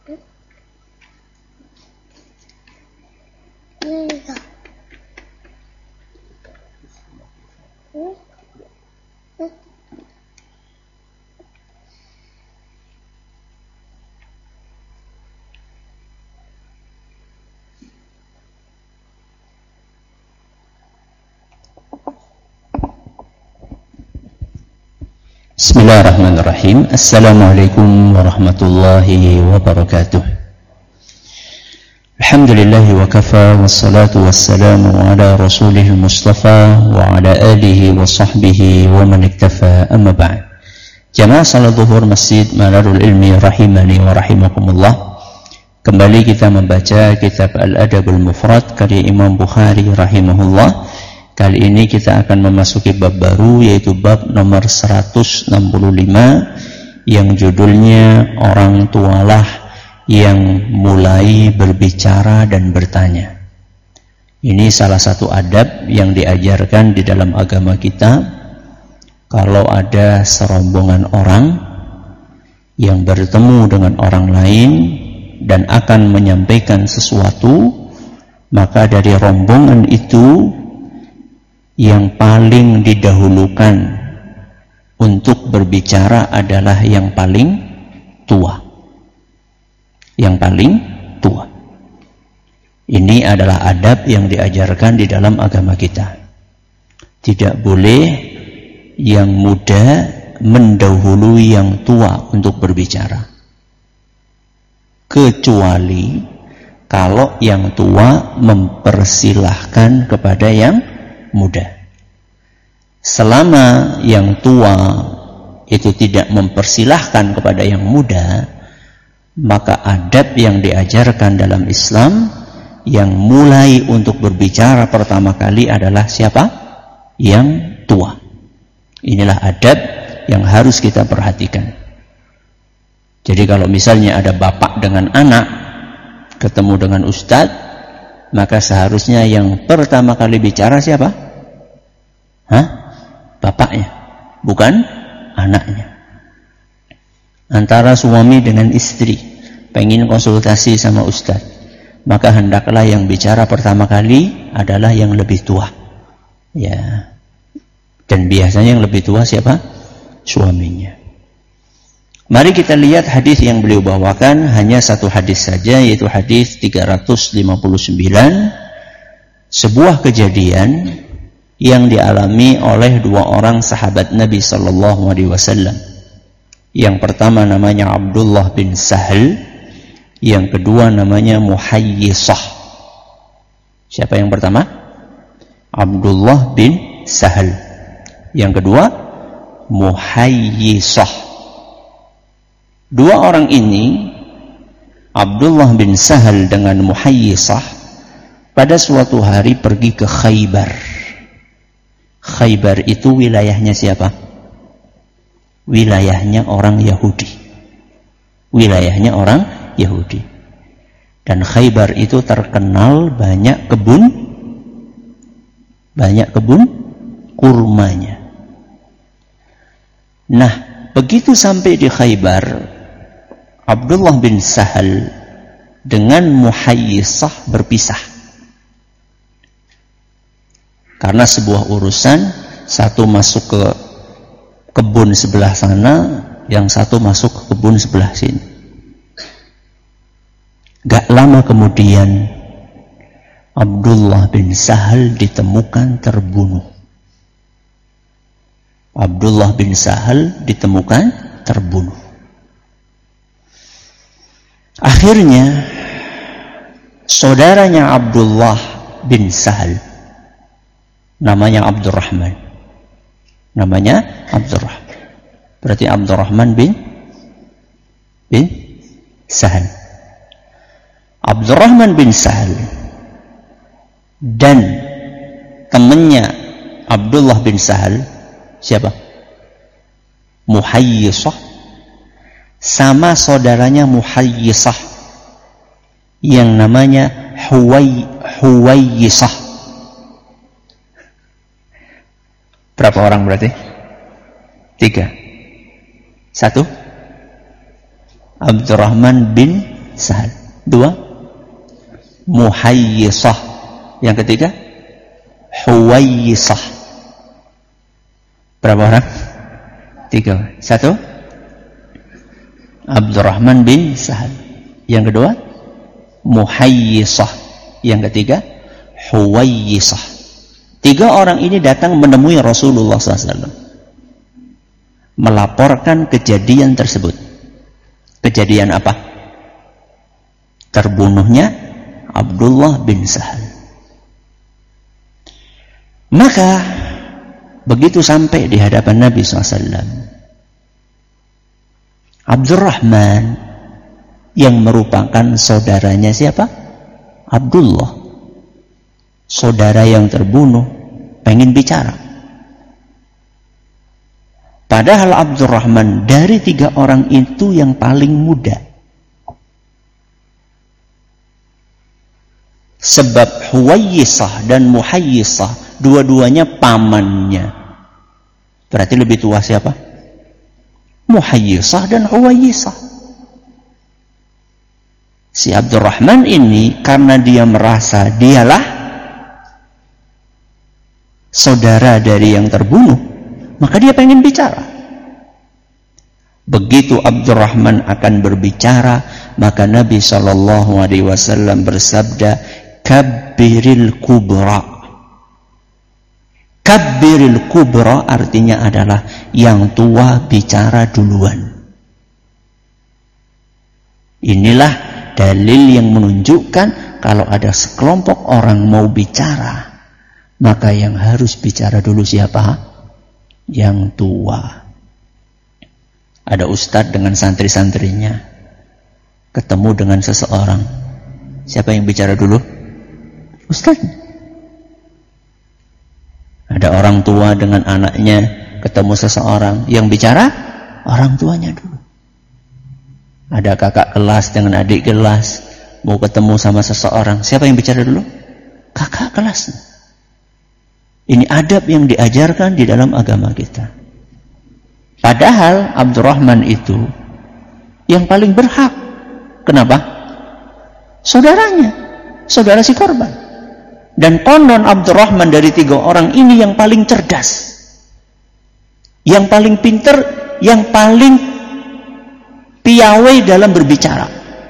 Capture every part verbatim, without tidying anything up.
Bismillahirrahmanirrahim. Assalamualaikum warahmatullahi wabarakatuh. Alhamdulillahi wa kafa, wassalatu wassalamu ala rasulihil mustafa wa ala alihi wa sahbihi wa man iktafa, amma ba'd. Jamaah salat zuhur Masjid Manarul Ilmi rahimani wa rahimakumullah. Kembali kita membaca kitab Al-Adabul Mufrad karya Imam Bukhari rahimahullah. Kali ini kita akan memasuki bab baru, yaitu bab nomor seratus enam puluh lima yang judulnya orang tualah yang mulai berbicara dan bertanya. Ini salah satu adab yang diajarkan di dalam agama kita. Kalau ada serombongan orang yang bertemu dengan orang lain dan akan menyampaikan sesuatu, maka dari rombongan itu yang paling didahulukan untuk berbicara adalah yang paling tua. Yang paling tua. Ini adalah adab yang diajarkan di dalam agama kita. Tidak boleh yang muda mendahului yang tua untuk berbicara. Kecuali kalau yang tua mempersilahkan kepada yang muda. Selama yang tua itu tidak mempersilahkan kepada yang muda, maka adab yang diajarkan dalam Islam, yang mulai untuk berbicara pertama kali adalah siapa? Yang tua. Inilah adab yang harus kita perhatikan. Jadi kalau misalnya ada bapak dengan anak ketemu dengan ustadz, maka seharusnya yang pertama kali bicara siapa? Hah? Bapaknya, bukan anaknya. Antara suami dengan istri pengen konsultasi sama ustaz, maka hendaklah yang bicara pertama kali adalah yang lebih tua. Ya. Dan biasanya yang lebih tua siapa? Suaminya. Mari kita lihat hadis yang beliau bawakan, hanya satu hadis saja, yaitu hadis tiga ratus lima puluh sembilan. Sebuah kejadian yang dialami oleh dua orang sahabat Nabi sallallahu alaihi wasallam. Yang pertama namanya Abdullah bin Sahal, yang kedua namanya Muhayyisah. Siapa yang pertama? Abdullah bin Sahal. Yang kedua Muhayyisah. Dua orang ini, Abdullah bin Sahal dengan Muhayyisah, pada suatu hari pergi ke Khaybar. Khaybar itu wilayahnya siapa? Wilayahnya orang Yahudi. Wilayahnya orang Yahudi. Dan Khaybar itu terkenal banyak kebun, banyak kebun kurmanya. Nah, begitu sampai di Khaybar, Abdullah bin Sahal dengan Muhayyisah berpisah. Karena sebuah urusan, satu masuk ke kebun sebelah sana, yang satu masuk ke kebun sebelah sini. Gak lama kemudian, Abdullah bin Sahal ditemukan terbunuh. Abdullah bin Sahal ditemukan terbunuh. Akhirnya saudaranya Abdullah bin Sahal, namanya Abdurrahman, namanya Abdurrahman. Berarti Abdurrahman bin bin Sahal. Abdurrahman bin Sahal dan temannya Abdullah bin Sahal, siapa? Muhayyisah, sama saudaranya Muhayyisah yang namanya Huway Huwayyisah. Berapa orang berarti? Tiga. Satu, Abdurrahman bin Sahal. Dua, Muhayyisah. Yang ketiga, Huwayyisah. Berapa orang? Tiga. Satu, Abdurrahman bin Sahal. Yang kedua, Muhayyisah. Yang ketiga, Huwayyisah. Tiga orang ini datang menemui Rasulullah shallallahu alaihi wasallam, melaporkan kejadian tersebut. Kejadian apa? Terbunuhnya Abdullah bin Sahal. Maka begitu sampai di hadapan Nabi shallallahu alaihi wasallam, Abdurrahman yang merupakan saudaranya siapa? Abdullah, saudara yang terbunuh, pengen bicara. Padahal Abdurrahman dari tiga orang itu yang paling muda. Sebab Huwayyisah dan Muhayyisah dua-duanya pamannya. Berarti lebih tua siapa? Muhayyisah dan Huwayyisah. Si Abdurrahman ini karena dia merasa dialah saudara dari yang terbunuh, maka dia pengen bicara. Begitu Abdurrahman akan berbicara, maka Nabi shallallahu alaihi wasallam bersabda, Kabbiril kubra. Kabbiril kubra artinya adalah yang tua bicara duluan. Inilah dalil yang menunjukkan kalau ada sekelompok orang mau bicara, maka yang harus bicara dulu siapa? Yang tua. Ada ustadz dengan santri-santrinya ketemu dengan seseorang. Siapa yang bicara dulu? Ustadz. Ada orang tua dengan anaknya ketemu seseorang, yang bicara orang tuanya dulu. Ada kakak kelas dengan adik kelas mau ketemu sama seseorang, siapa yang bicara dulu? Kakak kelas. Ini adab yang diajarkan di dalam agama kita. Padahal Abdurrahman itu yang paling berhak. Kenapa? Saudaranya, saudara si korban. Dan konon Abdurrahman dari tiga orang ini yang paling cerdas, yang paling pinter, yang paling piawai dalam berbicara.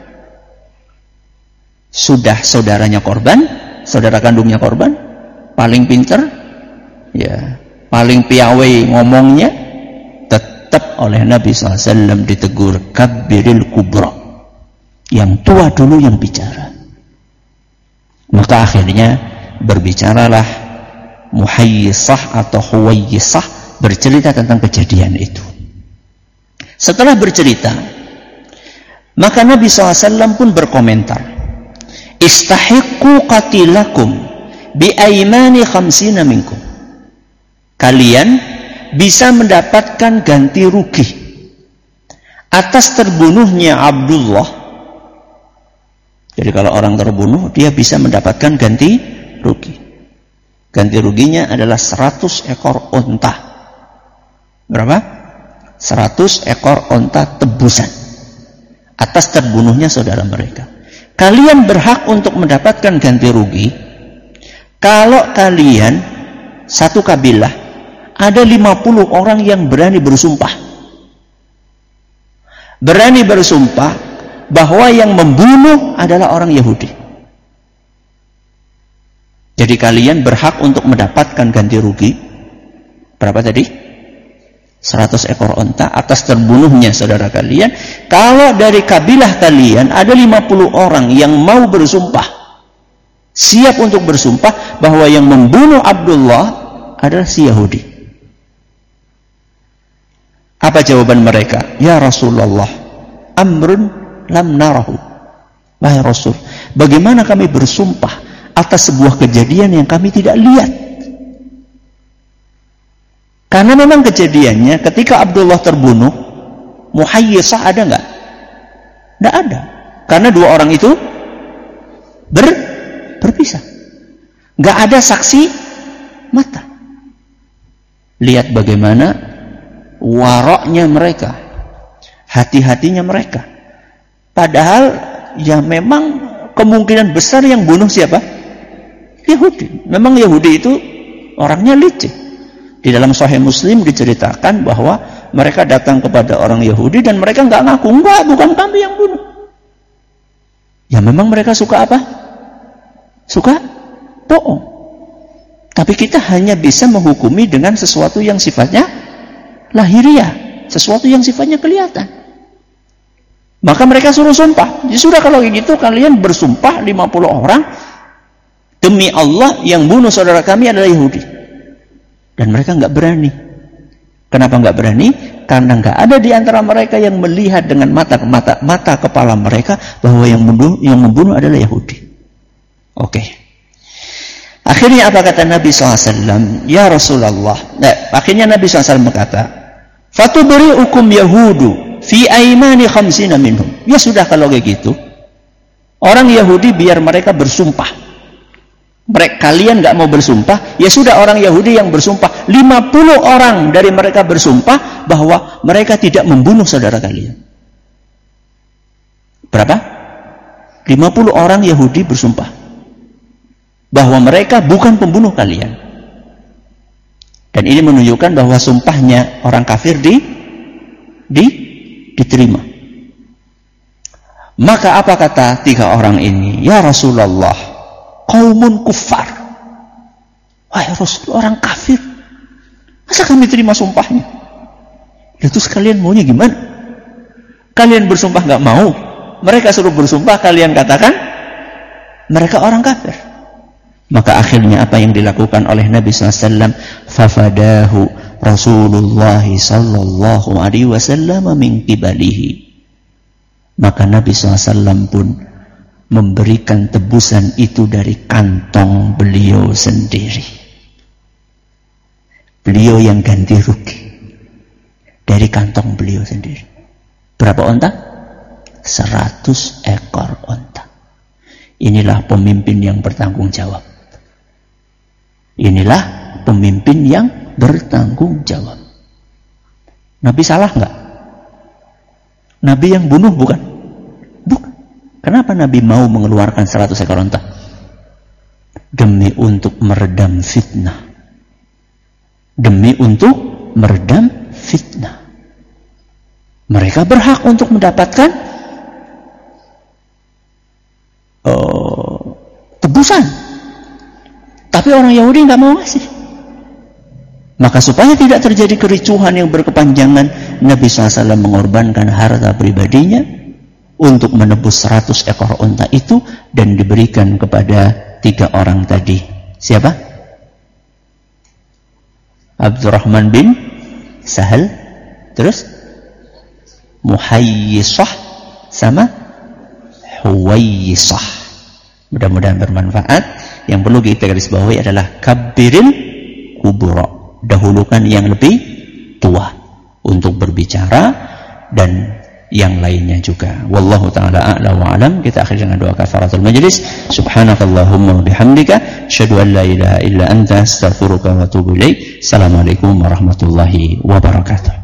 Sudah saudaranya korban, saudara kandungnya korban, paling pinter, ya, paling piawai ngomongnya, tetap oleh Nabi shallallahu alaihi wasallam ditegur, Kabbiril kubra. Yang tua dulu yang bicara. Maka akhirnya berbicaralah Muhayyisah atau Huwayyisah, bercerita tentang kejadian itu. Setelah bercerita, maka Nabi shallallahu alaihi wasallam pun berkomentar, Istahiqqu qatilakum biaimani khamsina minkum. Kalian bisa mendapatkan ganti rugi atas terbunuhnya Abdullah. Jadi kalau orang terbunuh, dia bisa mendapatkan ganti rugi. Ganti ruginya adalah seratus ekor onta. Berapa? seratus ekor onta tebusan atas terbunuhnya saudara mereka. Kalian berhak untuk mendapatkan ganti rugi kalau kalian satu kabilah ada lima puluh orang yang berani bersumpah. Berani bersumpah bahwa yang membunuh adalah orang Yahudi. Jadi kalian berhak untuk mendapatkan ganti rugi berapa tadi? seratus ekor onta atas terbunuhnya saudara kalian. Kalau dari kabilah kalian ada lima puluh orang yang mau bersumpah, siap untuk bersumpah bahwa yang membunuh Abdullah adalah si Yahudi. Apa jawaban mereka? Ya Rasulullah, amrun lam narahu. Wahai Rasul, bagaimana kami bersumpah atas sebuah kejadian yang kami tidak lihat? Karena memang kejadiannya ketika Abdullah terbunuh, Muhayyisah ada nggak? Nggak ada. Karena dua orang itu ber, berpisah. Nggak ada saksi mata. Lihat bagaimana waroknya mereka, hati-hatinya mereka. Padahal ya memang kemungkinan besar yang bunuh siapa? Yahudi. Memang Yahudi itu orangnya licik. Di dalam Sahih Muslim diceritakan bahwa mereka datang kepada orang Yahudi dan mereka nggak ngaku, enggak, bukan kami yang bunuh. Ya memang mereka suka apa? Suka bohong. Tapi kita hanya bisa menghukumi dengan sesuatu yang sifatnya lahiriah, sesuatu yang sifatnya kelihatan. Maka mereka suruh sumpah. Ya sudah, kalau gitu kalian bersumpah lima puluh orang, demi Allah yang bunuh saudara kami adalah Yahudi. Dan mereka nggak berani. Kenapa nggak berani? Karena nggak ada di antara mereka yang melihat dengan mata mata mata kepala mereka bahwa yang membunuh yang membunuh adalah Yahudi. Oke. Okay. Akhirnya apa kata Nabi shallallahu alaihi wasallam? Ya Rasulullah. Nah, akhirnya Nabi shallallahu alaihi wasallam berkata, "Fatubari'ukum Yahudu fi aimani khamsina minhum." Ya sudah, kalau kayak gitu, orang Yahudi biar mereka bersumpah. Mereka, kalian nggak mau bersumpah, ya sudah, orang Yahudi yang bersumpah. lima puluh orang dari mereka bersumpah bahwa mereka tidak membunuh saudara kalian. Berapa? lima puluh orang Yahudi bersumpah bahwa mereka bukan pembunuh kalian. Dan ini menunjukkan bahwa sumpahnya orang kafir di, di diterima. Maka apa kata tiga orang ini? Ya Rasulullah, qaumun kuffar. Wahai Rasul, orang kafir, masa kami terima sumpahnya? Itu sekalian maunya gimana? Kalian bersumpah nggak mau, mereka suruh bersumpah, kalian katakan mereka orang kafir. Maka akhirnya apa yang dilakukan oleh Nabi shallallahu alaihi wasallam? Fafadahu Rasulullah sallallahu alaihi wasallam min qibalihi. Maka Nabi shallallahu alaihi wasallam pun memberikan tebusan itu dari kantong beliau sendiri. Beliau yang ganti rugi dari kantong beliau sendiri. Berapa onta? Seratus ekor onta. Inilah pemimpin yang bertanggung jawab. Inilah pemimpin yang bertanggung jawab. Nabi salah nggak? Nabi yang bunuh bukan? Bukan. Kenapa Nabi mau mengeluarkan seratus ekor onta? Demi untuk meredam fitnah. Demi untuk meredam fitnah. Mereka berhak untuk mendapatkan uh, tebusan. Tapi orang Yahudi nggak mau ngasih. Maka supaya tidak terjadi kericuhan yang berkepanjangan, Nabi shallallahu alaihi wasallam mengorbankan harta pribadinya untuk menebus seratus ekor unta itu dan diberikan kepada tiga orang tadi. Siapa? Abdurrahman bin Sahal, terus Muhayyisah sama Huwayyisah. Mudah-mudahan bermanfaat. Yang perlu kita garis bawahi adalah kabiril kubura, dahulukan yang lebih tua untuk berbicara, dan yang lainnya juga. Wallahu ta'ala a'la wa alam. Kita akhiri dengan doa kafaratul majlis. Subhanakallahumma wa bihamdika asyhadu an la ilaha illa anta astaghfiruka wa atubu ilaik. Assalamualaikum warahmatullahi wabarakatuh.